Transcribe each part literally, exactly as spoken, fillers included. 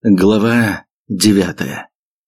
Глава девятая.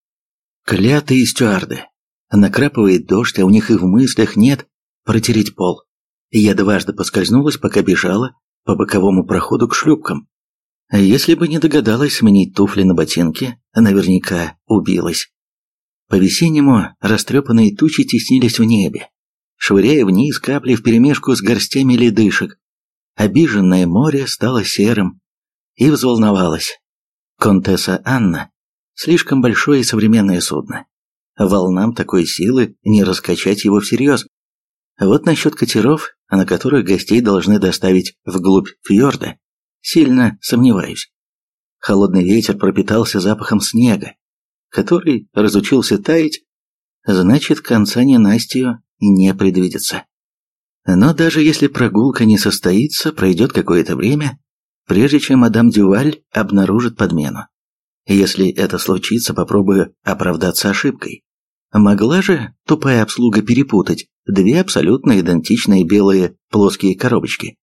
Клятые стюарды. Накрапывает дождь, а у них и в мыслях нет протереть пол. Я дважды поскользнулась, пока бежала по боковому проходу к шлюпкам. Если бы не догадалась сменить туфли на ботинки, наверняка убилась. По-весеннему растрепанные тучи теснились в небе, швыряя вниз капли вперемешку с горстями ледышек. Обиженное море стало серым и взволновалось. Контесса Анна – слишком большое и современное судно. Волнам такой силы не раскачать его всерьез. Вот насчет катеров, на которых гостей должны доставить вглубь фьорда, сильно сомневаюсь. Холодный ветер пропитался запахом снега, который разучился таять, значит, конца ненастью не предвидится. Но даже если прогулка не состоится, пройдет какое-то время, прежде чем мадам Дюваль обнаружит подмену. Если это случится, попробую оправдаться ошибкой. Могла же тупая обслуга перепутать две абсолютно идентичные белые плоские коробочки?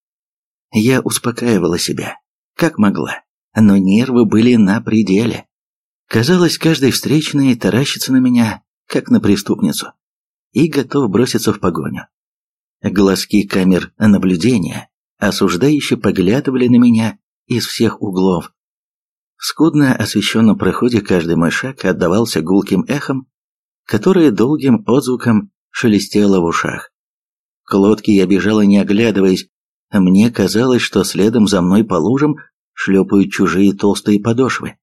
Я успокаивала себя, как могла, но нервы были на пределе. Казалось, каждый встречный таращится на меня, как на преступницу, и готов броситься в погоню. Глазки камер наблюдения осуждающе поглядывали на меня из всех углов. В скудно освещенном проходе каждый мой шаг отдавался гулким эхом, которое долгим отзвуком шелестело в ушах. К лодке я бежала, не оглядываясь. Мне казалось, что следом за мной по лужам шлепают чужие толстые подошвы.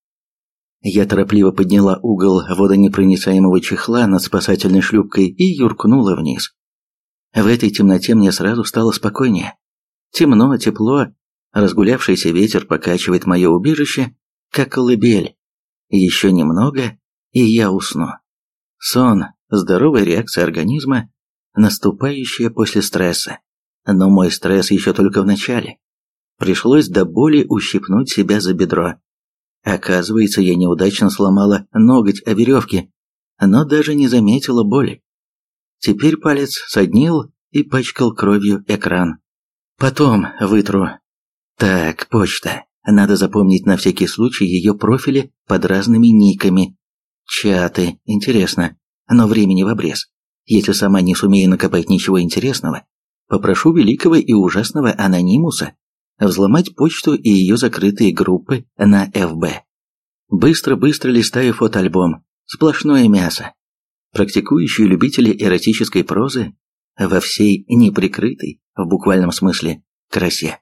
Я торопливо подняла угол водонепроницаемого чехла над спасательной шлюпкой и юркнула вниз. В этой темноте мне сразу стало спокойнее. Темно, тепло, разгулявшийся ветер покачивает мое убежище, как колыбель. Еще немного, и я усну. Сон – здоровая реакция организма, наступающая после стресса. Но мой стресс еще только в начале. Пришлось до боли ущипнуть себя за бедро. Оказывается, я неудачно сломала ноготь о веревке, но даже не заметила боли. Теперь палец соднил и пачкал кровью экран. Потом вытру. Так, почта. Надо запомнить на всякий случай ее профили под разными никами. Чаты. Интересно. Но времени в обрез. Если сама не сумею накопать ничего интересного, попрошу великого и ужасного анонимуса взломать почту и ее закрытые группы на эф бэ. Быстро-быстро листаю фотоальбом. Сплошное мясо. Практикующие любители эротической прозы во всей неприкрытой, в буквальном смысле, красе.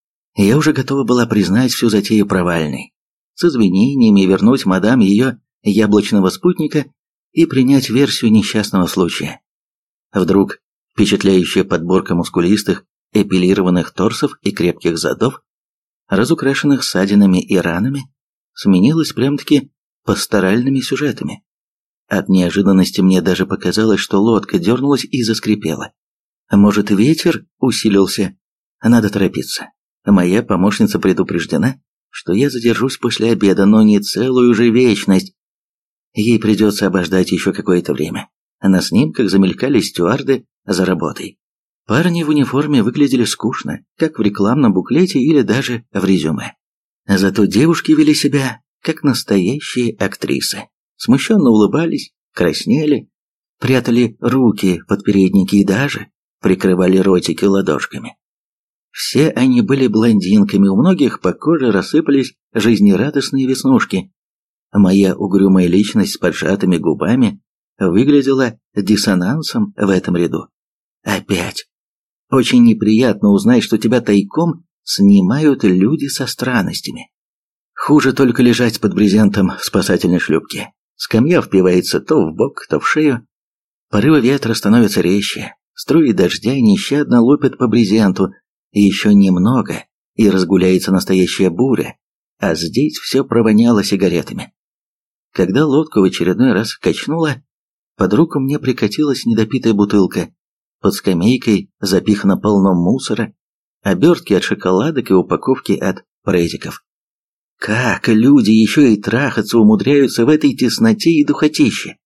Я уже готова была признать всю затею провальной, с извинениями вернуть мадам ее яблочного спутника и принять версию несчастного случая. Вдруг впечатляющая подборка мускулистых, эпилированных торсов и крепких задов, разукрашенных ссадинами и ранами, сменилась прям-таки пасторальными сюжетами. От неожиданности мне даже показалось, что лодка дернулась и заскрипела. Может, ветер усилился? Надо торопиться. Моя помощница предупреждена, что я задержусь после обеда, но не целую же вечность. Ей придется обождать еще какое-то время. На снимках замелькали стюарды за работой. Парни в униформе выглядели скучно, как в рекламном буклете или даже в резюме. Зато девушки вели себя, как настоящие актрисы. Смущенно улыбались, краснели, прятали руки под передники и даже прикрывали ротики ладошками. Все они были блондинками, у многих по коже рассыпались жизнерадостные веснушки. Моя угрюмая личность с поджатыми губами выглядела диссонансом в этом ряду. Опять. Очень неприятно узнать, что тебя тайком снимают люди со странностями. Хуже только лежать под брезентом в спасательной шлюпке. Скамья впивается то в бок, то в шею. Порывы ветра становятся резче. Струи дождя нещадно лупят по брезенту. Еще немного, и разгуляется настоящая буря. А здесь все провоняло сигаретами. Когда лодку в очередной раз качнула, под руку мне прикатилась недопитая бутылка. Под скамейкой запихано полно мусора, обертки от шоколадок и упаковки от презиков. Как люди еще и трахаться умудряются в этой тесноте и духотище?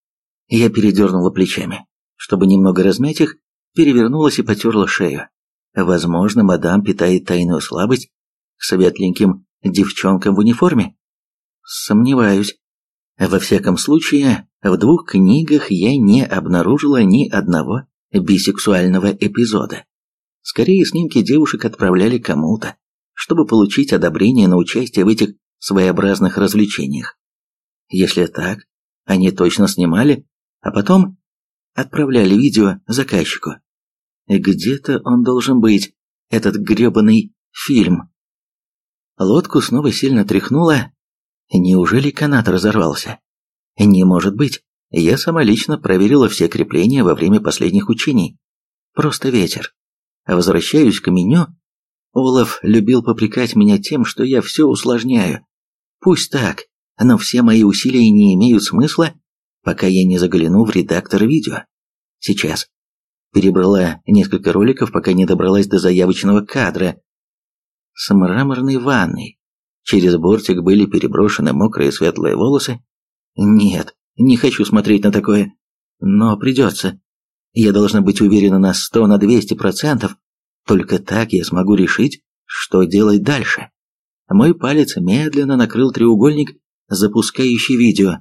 Я передернула плечами. Чтобы немного размять их, перевернулась и потерла шею. Возможно, мадам питает тайную слабость к светленьким девчонкам в униформе. Сомневаюсь. Во всяком случае, в двух книгах я не обнаружила ни одного бисексуального эпизода. Скорее, снимки девушек отправляли кому-то, чтобы получить одобрение на участие в этих своеобразных развлечениях. Если так, они точно снимали, а потом отправляли видео заказчику. Где-то он должен быть, этот грёбаный фильм. Лодку снова сильно тряхнуло. Неужели канат разорвался? Не может быть. Я сама лично проверила все крепления во время последних учений. Просто ветер. Возвращаюсь к меню. Олаф любил попрекать меня тем, что я все усложняю. Пусть так, но все мои усилия не имеют смысла, пока я не загляну в редактор видео. Сейчас. Перебрала несколько роликов, пока не добралась до заявочного кадра с мраморной ванной. Через бортик были переброшены мокрые светлые волосы. Нет, не хочу смотреть на такое. Но придется. Я должна быть уверена на сто, на двести процентов. Только так я смогу решить, что делать дальше. Мой палец медленно накрыл треугольник, запускающий видео.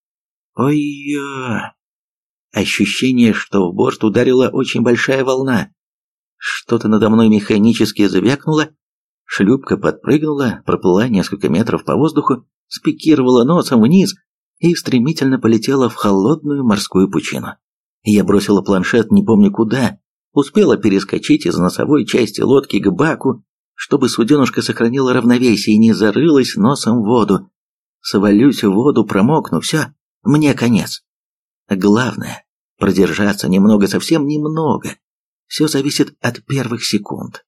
Ой-ё! Ощущение, что в борт ударила очень большая волна. Что-то надо мной механически звякнуло. Шлюпка подпрыгнула, проплыла несколько метров по воздуху, спикировала носом вниз и стремительно полетела в холодную морскую пучину. Я бросила планшет не помню куда, успела перескочить из носовой части лодки к баку, чтобы суденушка сохранила равновесие и не зарылась носом в воду. Свалюсь в воду, промокну, все, мне конец. Главное – продержаться немного, совсем немного. Все зависит от первых секунд.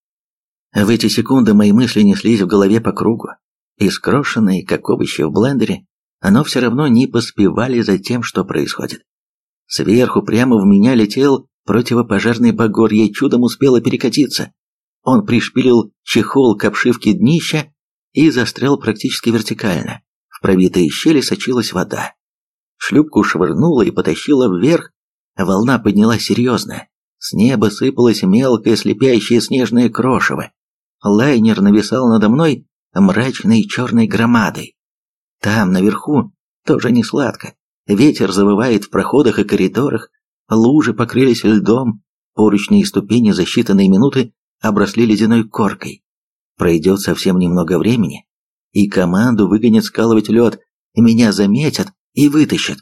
В эти секунды мои мысли неслись в голове по кругу, и скрошенные, как овощи в блендере, но все равно не поспевали за тем, что происходит. Сверху прямо в меня летел противопожарный багор, я чудом успела перекатиться. Он пришпилил чехол к обшивке днища и застрял практически вертикально. В пробитые щели сочилась вода. Шлюпку швырнула и потащила вверх, волна поднялась серьезная. С неба сыпалось мелкое слепящее снежное крошево. Лайнер нависал надо мной мрачной черной громадой. Там, наверху, тоже не сладко. Ветер завывает в проходах и коридорах, лужи покрылись льдом, поручни и ступени за считанные минуты обросли ледяной коркой. Пройдет совсем немного времени, и команду выгонят скалывать лед, меня заметят и вытащат.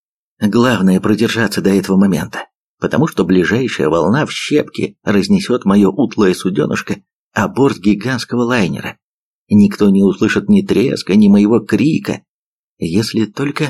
Главное продержаться до этого момента, потому что ближайшая волна в щепки разнесет мое утлое суденышко о борт гигантского лайнера. Никто не услышит ни треска, ни моего крика. Если только...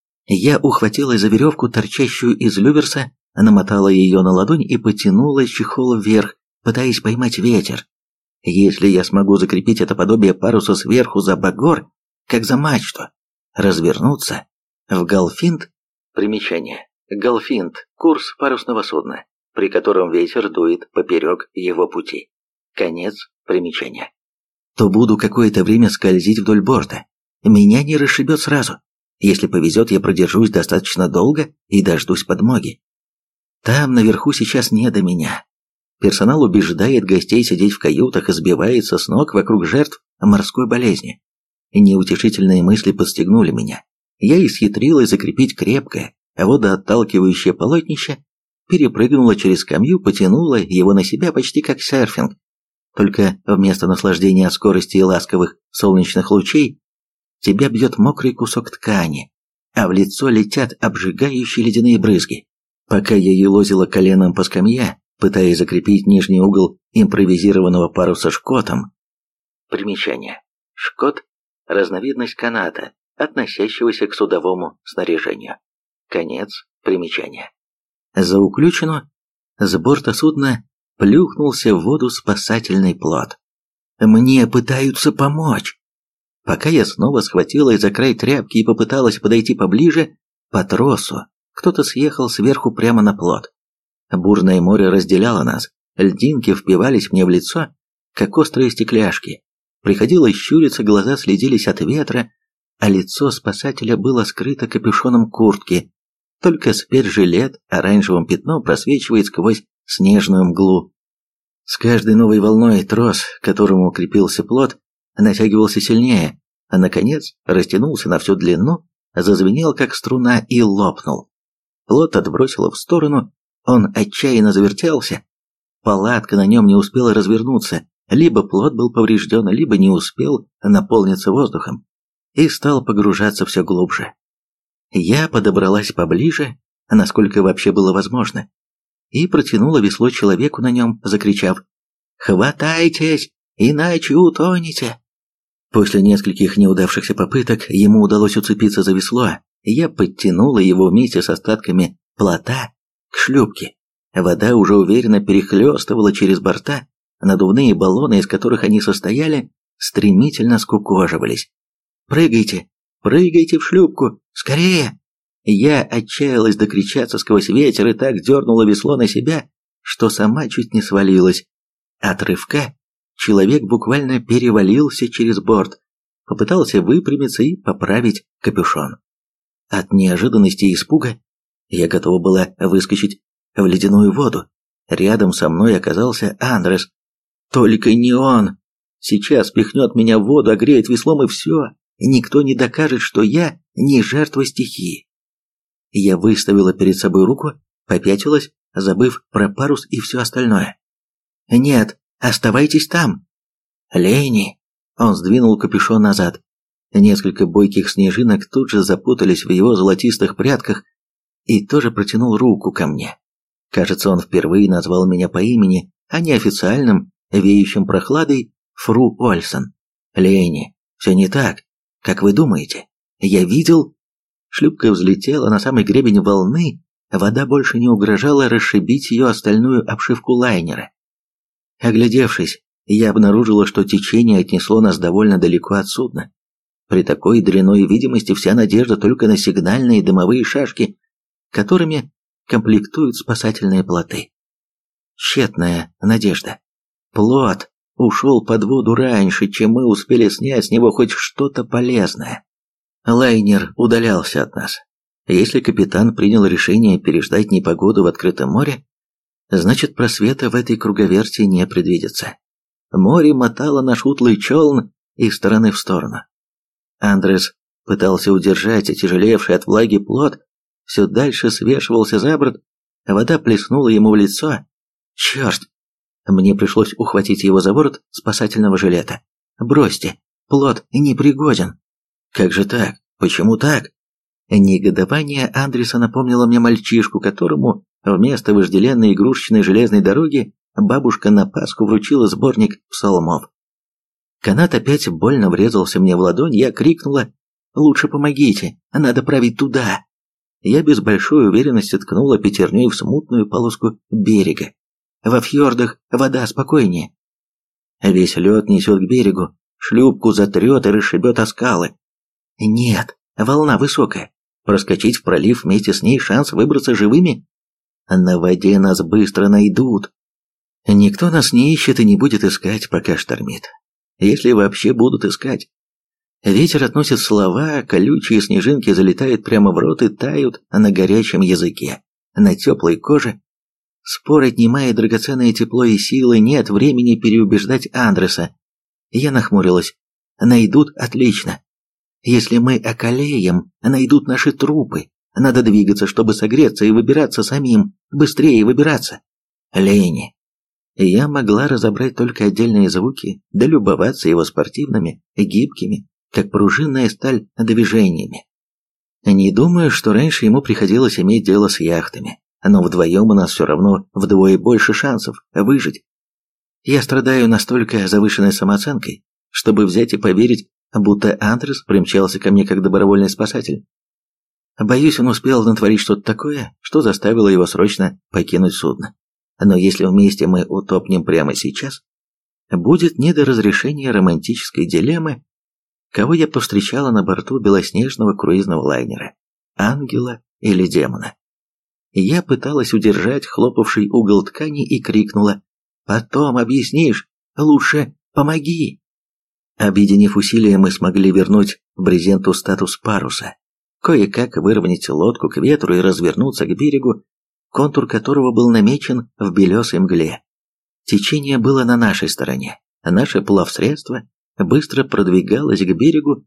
Я ухватилась за веревку, торчащую из люверса, намотала ее на ладонь и потянула чехол вверх, пытаясь поймать ветер. Если я смогу закрепить это подобие паруса сверху за багор, как за мачту, развернуться в галфинт. Примечание. Галфинт – курс парусного судна, при котором ветер дует поперек его пути. Конец примечания. То буду какое-то время скользить вдоль борта. Меня не расшибет сразу. Если повезет, я продержусь достаточно долго и дождусь подмоги. Там наверху сейчас не до меня. Персонал убеждает гостей сидеть в каютах и сбивается с ног вокруг жертв морской болезни. Неутешительные мысли подстегнули меня. Я исхитрилась закрепить крепкое, водоотталкивающее полотнище, перепрыгнула через скамью, потянула его на себя почти как серфинг. Только вместо наслаждения от скорости и ласковых солнечных лучей тебя бьет мокрый кусок ткани, а в лицо летят обжигающие ледяные брызги. Пока я елозила коленом по скамье, пытаясь закрепить нижний угол импровизированного паруса шкотом. Примечание. Шкот – разновидность каната, относящегося к судовому снаряжению. Конец примечания. За уключину с борта судна плюхнулся в воду спасательный плот. Мне пытаются помочь. Пока я снова схватилась за край тряпки и попыталась подойти поближе, по тросу кто-то съехал сверху прямо на плот. Бурное море разделяло нас, льдинки впивались мне в лицо, как острые стекляшки. Приходилось щуриться, глаза слезились от ветра, а лицо спасателя было скрыто капюшоном куртки. Только спецжилет оранжевым пятном просвечивает сквозь снежную мглу. С каждой новой волной трос, к которому крепился плот, натягивался сильнее, наконец растянулся на всю длину, зазвенел как струна и лопнул. Плот отбросило в сторону, он отчаянно завертелся. Палатка на нем не успела развернуться, либо плот был поврежден, либо не успел наполниться воздухом и стал погружаться все глубже. Я подобралась поближе, насколько вообще было возможно, и протянула весло человеку на нем, закричав: «Хватайтесь, иначе утонете!» После нескольких неудавшихся попыток ему удалось уцепиться за весло, и я подтянула его вместе с остатками плота к шлюпке. Вода уже уверенно перехлестывала через борта, надувные баллоны, из которых они состояли, стремительно скукоживались. «Прыгайте! Прыгайте в шлюпку! Скорее!» Я отчаялась докричаться сквозь ветер и так дернула весло на себя, что сама чуть не свалилась. От рывка человек буквально перевалился через борт, попытался выпрямиться и поправить капюшон. От неожиданности и испуга я готова была выскочить в ледяную воду. Рядом со мной оказался Андрес. Только не он. Сейчас пихнет меня в воду, огреет веслом и все. Никто не докажет, что я не жертва стихии. Я выставила перед собой руку, попятилась, забыв про парус и все остальное. «Нет, оставайтесь там!» «Лени!» Он сдвинул капюшон назад. Несколько бойких снежинок тут же запутались в его золотистых прядках и тоже протянул руку ко мне. Кажется, он впервые назвал меня по имени, а не официальным, веющим прохладой, Фру Ольсон. «Лени, все не так, как вы думаете. Я видел...» Шлюпка взлетела на самый гребень волны, вода больше не угрожала расшибить ее остальную обшивку лайнера. Оглядевшись, я обнаружила, что течение отнесло нас довольно далеко от судна. При такой дрянной видимости вся надежда только на сигнальные дымовые шашки, которыми комплектуют спасательные плоты. Тщетная надежда. Плот ушел под воду раньше, чем мы успели снять с него хоть что-то полезное. Лайнер удалялся от нас. Если капитан принял решение переждать непогоду в открытом море, значит, просвета в этой круговерти не предвидится. Море мотало наш утлый челн из стороны в сторону. Андрес пытался удержать отяжелевший от влаги плот, все дальше свешивался за борт, вода плеснула ему в лицо. Черт! Мне пришлось ухватить его за борт спасательного жилета. «Бросьте, плот непригоден». «Как же так? Почему так?» Негодование Андреса напомнило мне мальчишку, которому вместо вожделенной игрушечной железной дороги бабушка на Пасху вручила сборник псалмов. Канат опять больно врезался мне в ладонь, я крикнула: «Лучше помогите, надо править туда!» Я без большой уверенности ткнула пятерней в смутную полоску берега. Во фьордах вода спокойнее. Весь лед несет к берегу, шлюпку затрет и расшибет о скалы. Нет, волна высокая. Проскочить в пролив вместе с ней шанс выбраться живыми? На воде нас быстро найдут. Никто нас не ищет и не будет искать, пока штормит. Если вообще будут искать. Ветер относит слова, колючие снежинки залетают прямо в рот и тают на горячем языке, на теплой коже. Спор отнимает драгоценное тепло и силы, нет времени переубеждать Андреса. Я нахмурилась. Найдут отлично. Если мы околеем, найдут наши трупы. Надо двигаться, чтобы согреться и выбираться самим. Быстрее выбираться. Лени. Я могла разобрать только отдельные звуки, да любоваться его спортивными, гибкими, как пружинная сталь, движениями. Не думаю, что раньше ему приходилось иметь дело с яхтами, но вдвоем у нас все равно вдвое больше шансов выжить. Я страдаю настолько завышенной самооценкой, чтобы взять и поверить, будто Андрес примчался ко мне как добровольный спасатель. Боюсь, он успел натворить что-то такое, что заставило его срочно покинуть судно. Но если вместе мы утопнем прямо сейчас, будет не до разрешения романтической дилеммы, кого я повстречала на борту белоснежного круизного лайнера, ангела или демона. Я пыталась удержать хлопавший угол ткани и крикнула: «Потом объяснишь, лучше помоги!» Объединив усилия, мы смогли вернуть брезенту статус паруса, кое-как выровнять лодку к ветру и развернуться к берегу, контур которого был намечен в белесой мгле. Течение было на нашей стороне, наше плавсредство быстро продвигалось к берегу,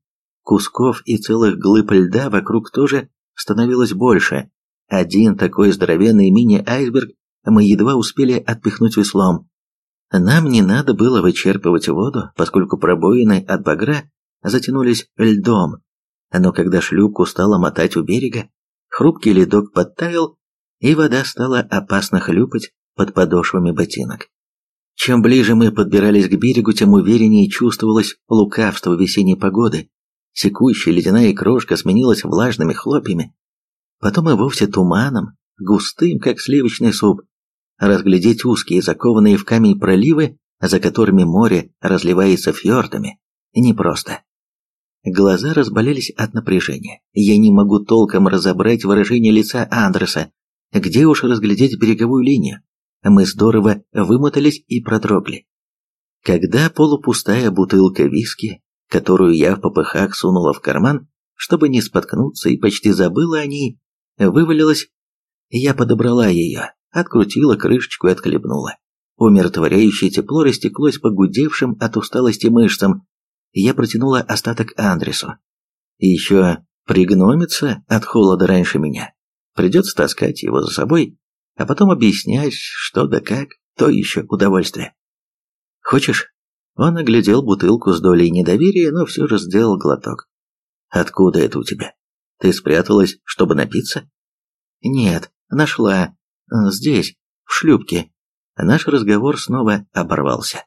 Кусков и целых глыб льда вокруг тоже становилось больше. Один такой здоровенный мини-айсберг мы едва успели отпихнуть веслом. Нам не надо было вычерпывать воду, поскольку пробоины от багра затянулись льдом. Но когда шлюпку стало мотать у берега, хрупкий ледок подтаял, и вода стала опасно хлюпать под подошвами ботинок. Чем ближе мы подбирались к берегу, тем увереннее чувствовалось лукавство весенней погоды. Секущая ледяная крошка сменилась влажными хлопьями, потом и вовсе туманом, густым, как сливочный суп. Разглядеть узкие, закованные в камень проливы, за которыми море разливается фьордами, непросто. Глаза разболелись от напряжения. Я не могу толком разобрать выражение лица Андреса. Где уж разглядеть береговую линию? Мы здорово вымотались и продрогли. Когда полупустая бутылка виски, которую я в попыхах сунула в карман, чтобы не споткнуться и почти забыла о ней, вывалилась, я подобрала ее, открутила крышечку и отхлебнула. Умиротворяющее тепло растеклось по гудевшим от усталости мышцам. Я протянула остаток Андресу. Еще пригномится от холода раньше меня. Придется таскать его за собой, а потом объяснять, что да как, то еще удовольствие. Хочешь? Он оглядел бутылку с долей недоверия, но все же сделал глоток. Откуда это у тебя? Ты спряталась, чтобы напиться? Нет, нашла. Здесь, в шлюпке. Наш разговор снова оборвался.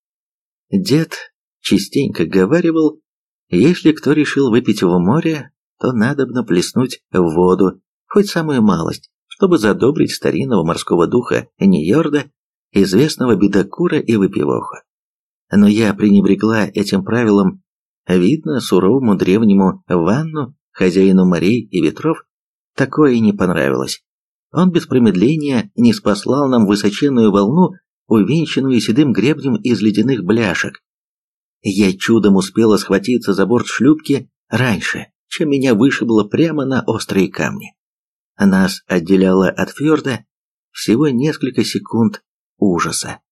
Дед частенько говаривал, если кто решил выпить в море, то надобно плеснуть в воду, хоть самую малость, чтобы задобрить старинного морского духа Ньорда, известного бедокура и выпивоху. Но я пренебрегла этим правилом. Видно, суровому древнему Ванну, хозяину морей и ветров, такое не понравилось. Он без промедления не спаслал нам высоченную волну, увенчанную седым гребнем из ледяных бляшек. Я чудом успела схватиться за борт шлюпки раньше, чем меня вышибло прямо на острые камни. Нас отделяло от фьорда всего несколько секунд ужаса.